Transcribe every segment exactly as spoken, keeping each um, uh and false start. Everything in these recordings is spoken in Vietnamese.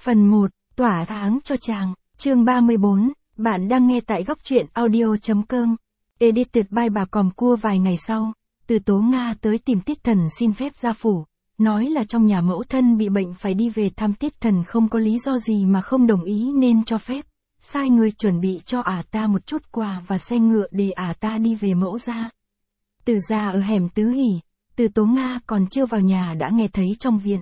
Phần một, tỏa tháng cho chàng, chương ba mươi bốn, bạn đang nghe tại góc truyện audio.com. Edited by bà Còm Cua. Vài ngày sau, Từ Tố Nga tới tìm Tiết Thần xin phép ra phủ, nói là trong nhà mẫu thân bị bệnh phải đi về thăm. Tiết Thần không có lý do gì mà không đồng ý nên cho phép, sai người chuẩn bị cho ả ta một chút quà và xe ngựa để ả ta đi về mẫu gia. Từ gia ở hẻm Tứ Hỷ, Từ Tố Nga còn chưa vào nhà đã nghe thấy trong viện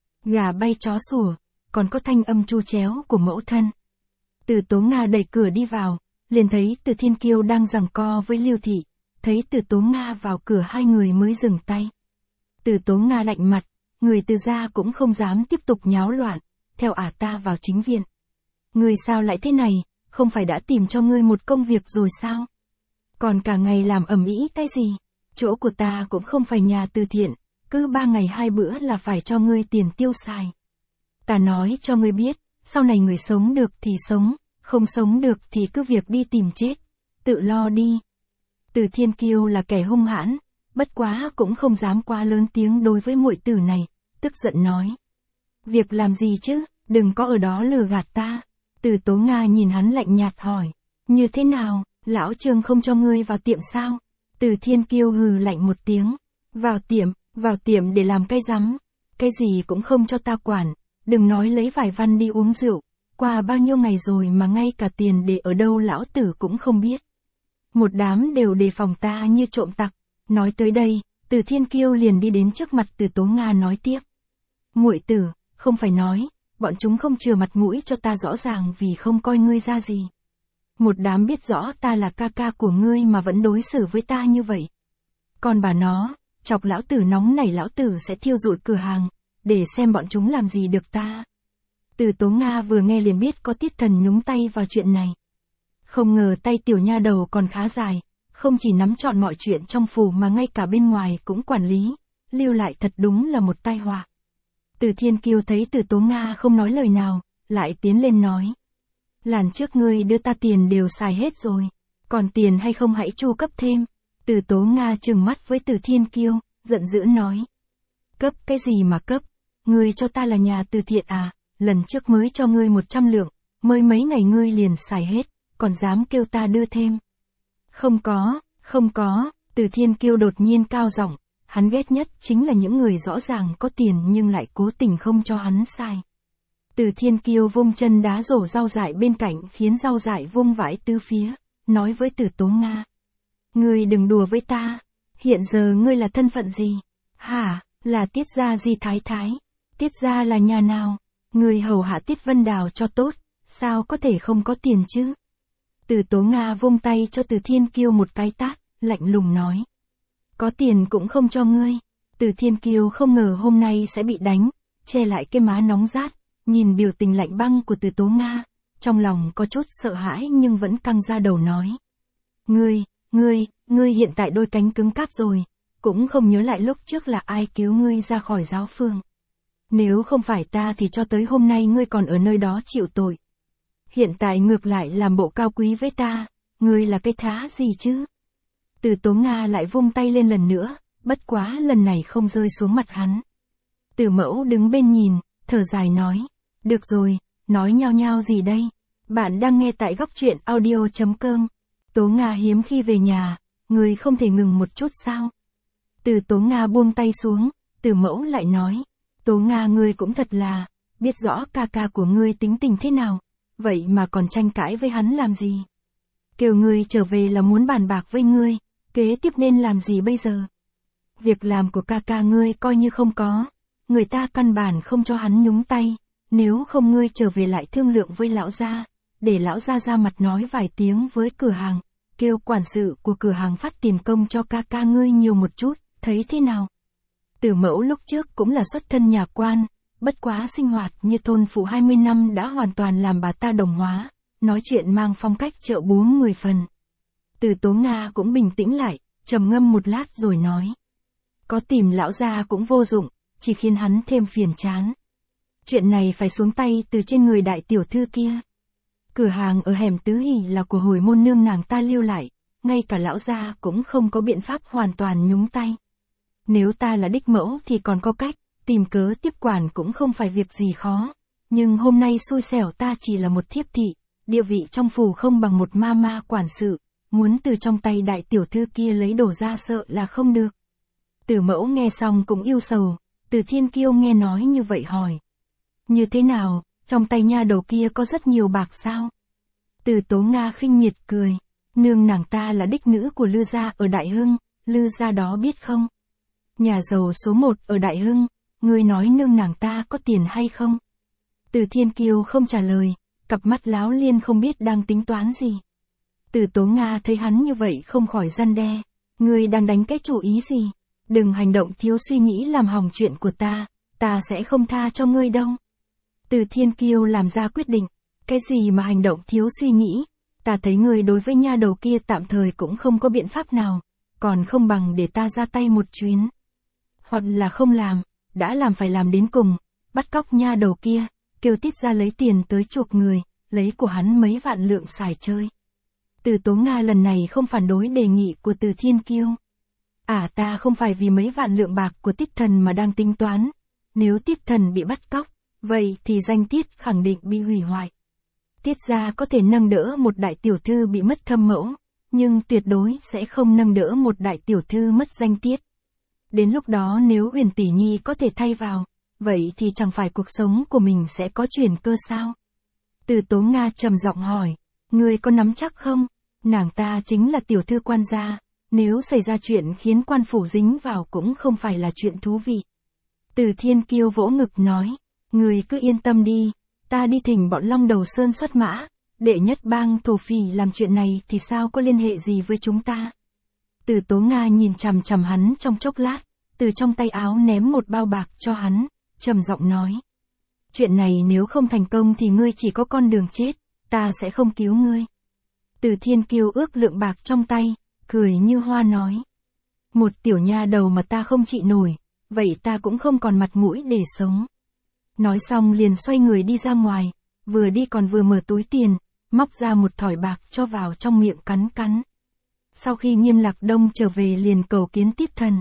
gà bay chó sủa, còn có thanh âm chu chéo của mẫu thân. Từ Tố Nga đẩy cửa đi vào, liền thấy Từ Thiên Kiêu đang giằng co với Lưu Thị, thấy Từ Tố Nga vào cửa hai người mới dừng tay. Từ Tố Nga lạnh mặt, người Từ gia cũng không dám tiếp tục nháo loạn, theo ả ta vào chính viện. Ngươi sao lại thế này, không phải đã tìm cho ngươi một công việc rồi sao? Còn cả ngày làm ầm ĩ cái gì? Chỗ của ta cũng không phải nhà từ thiện, cứ ba ngày hai bữa là phải cho ngươi tiền tiêu xài. Ta nói cho ngươi biết, sau này người sống được thì sống, không sống được thì cứ việc đi tìm chết, tự lo đi. Từ Thiên Kiêu là kẻ hung hãn, bất quá cũng không dám quá lớn tiếng đối với muội tử này, tức giận nói. Việc làm gì chứ, đừng có ở đó lừa gạt ta. Từ Tố Nga nhìn hắn lạnh nhạt hỏi, như thế nào, lão Trương không cho ngươi vào tiệm sao? Từ Thiên Kiêu hừ lạnh một tiếng, vào tiệm, vào tiệm để làm cái rắm, cái gì cũng không cho ta quản, đừng nói lấy vài văn đi uống rượu, qua bao nhiêu ngày rồi mà ngay cả tiền để ở đâu lão tử cũng không biết. Một đám đều đề phòng ta như trộm tặc. Nói tới đây, Từ Thiên Kiêu liền đi đến trước mặt Từ Tố Nga nói tiếp. Muội tử, không phải nói, bọn chúng không chừa mặt mũi cho ta rõ ràng vì không coi ngươi ra gì. Một đám biết rõ ta là ca ca của ngươi mà vẫn đối xử với ta như vậy. Còn bà nó, chọc lão tử nóng nảy lão tử sẽ thiêu rụi cửa hàng, để xem bọn chúng làm gì được ta. Từ Tố Nga vừa nghe liền biết có Tiết Thần nhúng tay vào chuyện này. Không ngờ tay tiểu nha đầu còn khá dài, không chỉ nắm trọn mọi chuyện trong phủ mà ngay cả bên ngoài cũng quản lý, lưu lại thật đúng là một tai họa. Từ Thiên Kiêu thấy Từ Tố Nga không nói lời nào, lại tiến lên nói. Lần trước ngươi đưa ta tiền đều xài hết rồi, còn tiền hay không hãy chu cấp thêm. Từ Tố Nga trừng mắt với Từ Thiên Kiêu, giận dữ nói. Cấp cái gì mà cấp, ngươi cho ta là nhà từ thiện à, lần trước mới cho ngươi một trăm lượng, mới mấy ngày ngươi liền xài hết, còn dám kêu ta đưa thêm. Không có, không có, Từ Thiên Kiêu đột nhiên cao giọng, hắn ghét nhất chính là những người rõ ràng có tiền nhưng lại cố tình không cho hắn xài. Từ Thiên Kiêu vung chân đá rổ rau dại bên cạnh khiến rau dại vung vãi tứ phía, nói với Từ Tố Nga. Ngươi đừng đùa với ta, hiện giờ ngươi là thân phận gì? Hả, là Tiết gia Di Thái Thái, Tiết gia là nhà nào? Ngươi hầu hạ Tiết Vân Đào cho tốt, sao có thể không có tiền chứ? Từ Tố Nga vung tay cho Từ Thiên Kiêu một cái tát, lạnh lùng nói. Có tiền cũng không cho ngươi. Từ Thiên Kiêu không ngờ hôm nay sẽ bị đánh, che lại cái má nóng rát, nhìn biểu tình lạnh băng của Từ Tố Nga, trong lòng có chút sợ hãi nhưng vẫn căng ra đầu nói. Ngươi, ngươi, ngươi hiện tại đôi cánh cứng cáp rồi, cũng không nhớ lại lúc trước là ai cứu ngươi ra khỏi giáo phường. Nếu không phải ta thì cho tới hôm nay ngươi còn ở nơi đó chịu tội. Hiện tại ngược lại làm bộ cao quý với ta, ngươi là cái thá gì chứ? Từ Tố Nga lại vung tay lên lần nữa, bất quá lần này không rơi xuống mặt hắn. Từ Mẫu đứng bên nhìn, thở dài nói. Được rồi, nói nhao nhao gì đây? Bạn đang nghe tại góc truyện audio.com. Tố Nga hiếm khi về nhà, ngươi không thể ngừng một chút sao? Từ Tố Nga buông tay xuống, Từ Mẫu lại nói. Tố Nga ngươi cũng thật là, biết rõ ca ca của ngươi tính tình thế nào, vậy mà còn tranh cãi với hắn làm gì? Kêu ngươi trở về là muốn bàn bạc với ngươi, kế tiếp nên làm gì bây giờ? Việc làm của ca ca ngươi coi như không có, người ta căn bản không cho hắn nhúng tay, nếu không ngươi trở về lại thương lượng với lão gia, để lão gia ra mặt nói vài tiếng với cửa hàng, kêu quản sự của cửa hàng phát tiền công cho ca ca ngươi nhiều một chút, thấy thế nào? Từ Mẫu lúc trước cũng là xuất thân nhà quan, bất quá sinh hoạt như thôn phụ hai mươi năm đã hoàn toàn làm bà ta đồng hóa, nói chuyện mang phong cách chợ búa mười phần. Từ Tố Nga cũng bình tĩnh lại, trầm ngâm một lát rồi nói. Có tìm lão gia cũng vô dụng, chỉ khiến hắn thêm phiền chán. Chuyện này phải xuống tay từ trên người đại tiểu thư kia. Cửa hàng ở hẻm Tứ Hỷ là của hồi môn nương nàng ta lưu lại, ngay cả lão gia cũng không có biện pháp hoàn toàn nhúng tay. Nếu ta là đích mẫu thì còn có cách, tìm cớ tiếp quản cũng không phải việc gì khó. Nhưng hôm nay xui xẻo ta chỉ là một thiếp thị, địa vị trong phủ không bằng một ma ma quản sự, muốn từ trong tay đại tiểu thư kia lấy đồ ra sợ là không được. Từ Mẫu nghe xong cũng yêu sầu, Từ Thiên Kiêu nghe nói như vậy hỏi. Như thế nào, trong tay nha đầu kia có rất nhiều bạc sao? Từ Tố Nga khinh miệt cười, nương nàng ta là đích nữ của Lư gia ở Đại Hưng, Lư gia đó biết không? Nhà giàu số một ở Đại Hưng, ngươi nói nương nàng ta có tiền hay không? Từ Thiên Kiêu không trả lời, cặp mắt láo liên không biết đang tính toán gì. Từ Tố Nga thấy hắn như vậy không khỏi răn đe, ngươi đang đánh cái chủ ý gì? Đừng hành động thiếu suy nghĩ làm hỏng chuyện của ta, ta sẽ không tha cho ngươi đâu. Từ Thiên Kiêu làm ra quyết định, cái gì mà hành động thiếu suy nghĩ, ta thấy ngươi đối với nha đầu kia tạm thời cũng không có biện pháp nào, còn không bằng để ta ra tay một chuyến. Hoặc là không làm, đã làm phải làm đến cùng, bắt cóc nha đầu kia, kêu Tiết ra lấy tiền tới chuộc người, lấy của hắn mấy vạn lượng xài chơi. Từ Tố Nga lần này không phản đối đề nghị của Từ Thiên Kiêu. À ta không phải vì mấy vạn lượng bạc của Tiết Thần mà đang tính toán, nếu Tiết Thần bị bắt cóc, vậy thì danh Tiết khẳng định bị hủy hoại. Tiết gia có thể nâng đỡ một đại tiểu thư bị mất thâm mẫu, nhưng tuyệt đối sẽ không nâng đỡ một đại tiểu thư mất danh Tiết. Đến lúc đó nếu Huyền tỷ nhi có thể thay vào, vậy thì chẳng phải cuộc sống của mình sẽ có chuyển cơ sao? Từ Tố Nga trầm giọng hỏi, ngươi có nắm chắc không? Nàng ta chính là tiểu thư quan gia, nếu xảy ra chuyện khiến quan phủ dính vào cũng không phải là chuyện thú vị. Từ Thiên Kiêu vỗ ngực nói, ngươi cứ yên tâm đi, ta đi thỉnh bọn Long Đầu Sơn xuất mã, đệ nhất bang thổ phỉ làm chuyện này thì sao có liên hệ gì với chúng ta? Từ Tố Nga nhìn chằm chằm hắn trong chốc lát, từ trong tay áo ném một bao bạc cho hắn, trầm giọng nói. Chuyện này nếu không thành công thì ngươi chỉ có con đường chết, ta sẽ không cứu ngươi. Từ Thiên Kiêu ước lượng bạc trong tay, cười như hoa nói. Một tiểu nha đầu mà ta không trị nổi, vậy ta cũng không còn mặt mũi để sống. Nói xong liền xoay người đi ra ngoài, vừa đi còn vừa mở túi tiền, móc ra một thỏi bạc cho vào trong miệng cắn cắn. Sau khi Nghiêm Lạc Đông trở về liền cầu kiến Tiết Thần.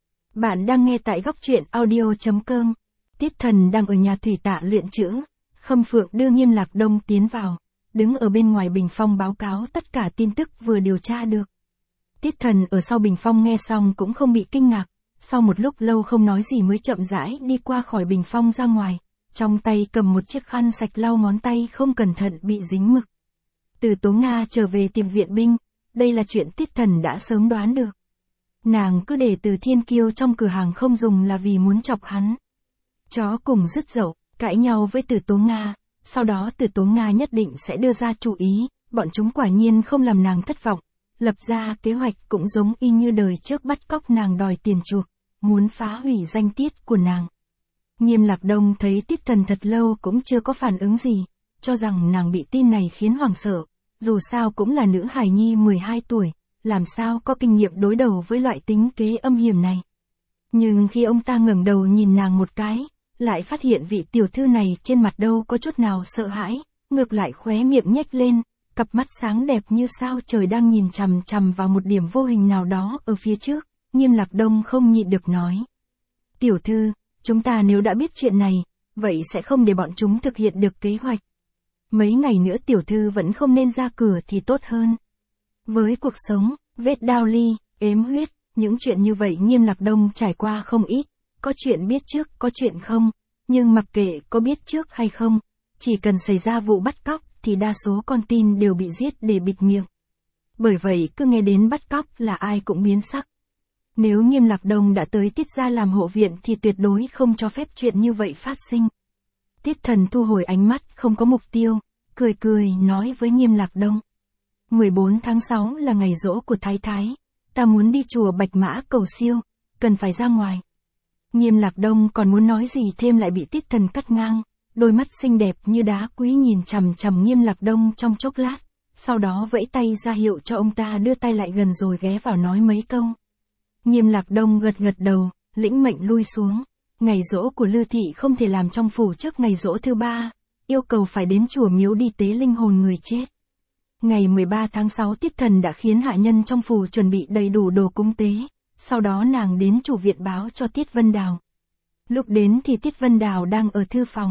Bạn đang nghe tại góc truyện audio chấm com. Tiết Thần đang ở nhà thủy tạ luyện chữ, Khâm Phượng đưa Nghiêm Lạc Đông tiến vào, đứng ở bên ngoài bình phong báo cáo tất cả tin tức vừa điều tra được. Tiết Thần ở sau bình phong nghe xong cũng không bị kinh ngạc, sau một lúc lâu không nói gì mới chậm rãi đi qua khỏi bình phong ra ngoài, trong tay cầm một chiếc khăn sạch lau ngón tay không cẩn thận bị dính mực. Từ Tố Nga trở về tìm viện binh, đây là chuyện Tiết Thần đã sớm đoán được. Nàng cứ để Từ Thiên Kiêu trong cửa hàng không dùng là vì muốn chọc hắn. Chó cùng dứt dậu, cãi nhau với Từ Tố Nga, sau đó Từ Tố Nga nhất định sẽ đưa ra chủ ý, bọn chúng quả nhiên không làm nàng thất vọng, lập ra kế hoạch cũng giống y như đời trước bắt cóc nàng đòi tiền chuộc, muốn phá hủy danh Tiết của nàng. Nghiêm Lạc Đông thấy Tiết Thần thật lâu cũng chưa có phản ứng gì, cho rằng nàng bị tin này khiến hoảng sợ, dù sao cũng là nữ hài nhi mười hai tuổi, làm sao có kinh nghiệm đối đầu với loại tính kế âm hiểm này. Nhưng khi ông ta ngẩng đầu nhìn nàng một cái, lại phát hiện vị tiểu thư này trên mặt đâu có chút nào sợ hãi, ngược lại khóe miệng nhếch lên, cặp mắt sáng đẹp như sao trời đang nhìn chằm chằm vào một điểm vô hình nào đó ở phía trước. Nghiêm Lạc Đông không nhịn được nói. Tiểu thư, chúng ta nếu đã biết chuyện này, vậy sẽ không để bọn chúng thực hiện được kế hoạch. Mấy ngày nữa tiểu thư vẫn không nên ra cửa thì tốt hơn. Với cuộc sống, vết đao ly, ếm huyết, những chuyện như vậy Nghiêm Lạc Đông trải qua không ít, có chuyện biết trước có chuyện không, nhưng mặc kệ có biết trước hay không, chỉ cần xảy ra vụ bắt cóc thì đa số con tin đều bị giết để bịt miệng. Bởi vậy cứ nghe đến bắt cóc là ai cũng biến sắc. Nếu Nghiêm Lạc Đông đã tới Tiết gia làm hộ viện thì tuyệt đối không cho phép chuyện như vậy phát sinh. Tiết Thần thu hồi ánh mắt không có mục tiêu, cười cười nói với Nghiêm Lạc Đông. mười bốn tháng sáu là ngày giỗ của Thái Thái, ta muốn đi chùa Bạch Mã cầu siêu, cần phải ra ngoài. Nghiêm Lạc Đông còn muốn nói gì thêm lại bị Tiết Thần cắt ngang, đôi mắt xinh đẹp như đá quý nhìn chằm chằm Nghiêm Lạc Đông trong chốc lát, sau đó vẫy tay ra hiệu cho ông ta đưa tay lại gần rồi ghé vào nói mấy câu. Nghiêm Lạc Đông gật gật đầu, lĩnh mệnh lui xuống. Ngày giỗ của Lư thị không thể làm trong phủ trước ngày giỗ thứ ba, yêu cầu phải đến chùa miếu đi tế linh hồn người chết. Ngày mười ba tháng sáu Tiết Thần đã khiến hạ nhân trong phủ chuẩn bị đầy đủ đồ cúng tế, sau đó nàng đến chủ viện báo cho Tiết Vân Đào. Lúc đến thì Tiết Vân Đào đang ở thư phòng,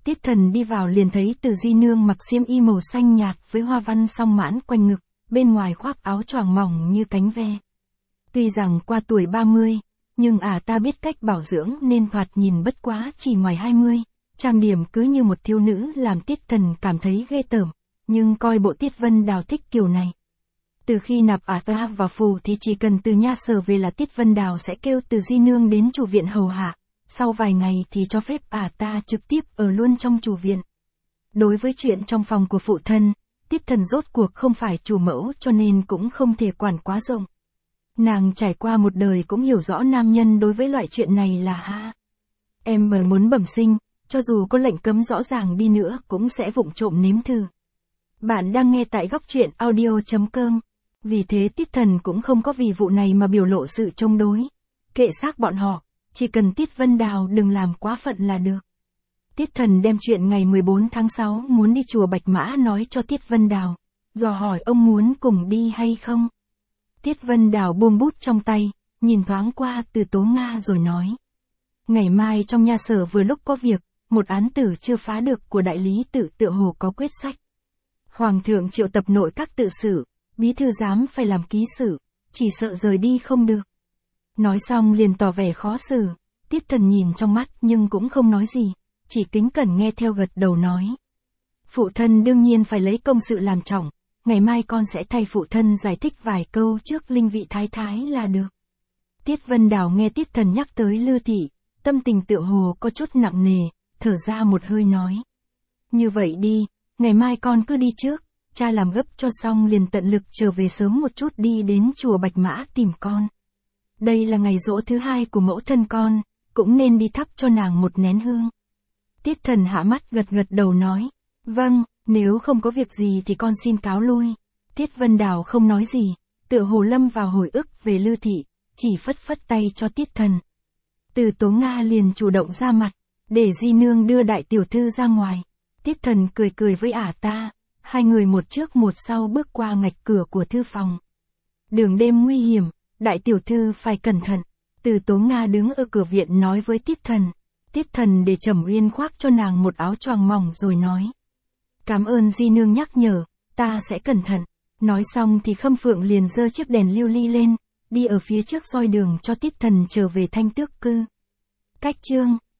Tiết Thần đi vào liền thấy Từ Di Nương mặc xiêm y màu xanh nhạt với hoa văn song mãn quanh ngực, bên ngoài khoác áo choàng mỏng như cánh ve. Tuy rằng qua tuổi ba mươi, nhưng ả ta biết cách bảo dưỡng nên thoạt nhìn bất quá chỉ ngoài hai mươi, trang điểm cứ như một thiếu nữ làm Tiết Thần cảm thấy ghê tởm, nhưng coi bộ Tiết Vân Đào thích kiểu này. Từ khi nạp ả ta vào phủ thì chỉ cần từ nha sở về là Tiết Vân Đào sẽ kêu Từ Di Nương đến chủ viện hầu hạ, sau vài ngày thì cho phép ả ta trực tiếp ở luôn trong chủ viện. Đối với chuyện trong phòng của phụ thân, Tiết Thần rốt cuộc không phải chủ mẫu cho nên cũng không thể quản quá rộng. Nàng trải qua một đời cũng hiểu rõ nam nhân đối với loại chuyện này là ha. Em mà muốn bẩm sinh, cho dù có lệnh cấm rõ ràng đi nữa cũng sẽ vụng trộm nếm thử. Bạn đang nghe tại góc truyện audio chấm com. Vì thế Tiết Thần cũng không có vì vụ này mà biểu lộ sự chống đối. Kệ xác bọn họ, chỉ cần Tiết Vân Đào đừng làm quá phận là được. Tiết Thần đem chuyện ngày mười bốn tháng sáu muốn đi chùa Bạch Mã nói cho Tiết Vân Đào, dò hỏi ông muốn cùng đi hay không. Tiết Vân Đào buông bút trong tay, nhìn thoáng qua Từ Tố Nga rồi nói. Ngày mai trong nha sở vừa lúc có việc, một án tử chưa phá được của đại lý tự tựa hồ có quyết sách. Hoàng thượng triệu tập nội các tự xử, bí thư giám phải làm ký xử, chỉ sợ rời đi không được. Nói xong liền tỏ vẻ khó xử, Tiết Thần nhìn trong mắt nhưng cũng không nói gì, chỉ kính cẩn nghe theo gật đầu nói. Phụ thân đương nhiên phải lấy công sự làm trọng, ngày mai con sẽ thay phụ thân giải thích vài câu trước linh vị thái thái là được. Tiết Vân Đào nghe Tiết Thần nhắc tới Lư thị, tâm tình tựa hồ có chút nặng nề, thở ra một hơi nói. Như vậy đi, ngày mai con cứ đi trước, cha làm gấp cho xong liền tận lực trở về sớm một chút đi đến chùa Bạch Mã tìm con. Đây là ngày giỗ thứ hai của mẫu thân con, cũng nên đi thắp cho nàng một nén hương. Tiết Thần hạ mắt gật gật đầu nói. Vâng, nếu không có việc gì thì con xin cáo lui. Tiết Vân Đào không nói gì, tựa hồ lâm vào hồi ức về Lư thị, chỉ phất phất tay cho Tiết Thần. Từ Tố Nga liền chủ động ra mặt, để Di Nương đưa đại tiểu thư ra ngoài. Tiết Thần cười cười với ả ta, hai người một trước một sau bước qua ngạch cửa của thư phòng. Đường đêm nguy hiểm, đại tiểu thư phải cẩn thận. Từ Tố Nga đứng ở cửa viện nói với Tiết Thần. Tiết Thần để Trầm Uyên khoác cho nàng một áo choàng mỏng rồi nói. Cảm ơn Di Nương nhắc nhở, ta sẽ cẩn thận. Nói xong thì Khâm Phượng liền giơ chiếc đèn lưu ly lên, đi ở phía trước soi đường cho Tiết Thần trở về Thanh Tước Cư. Cách chương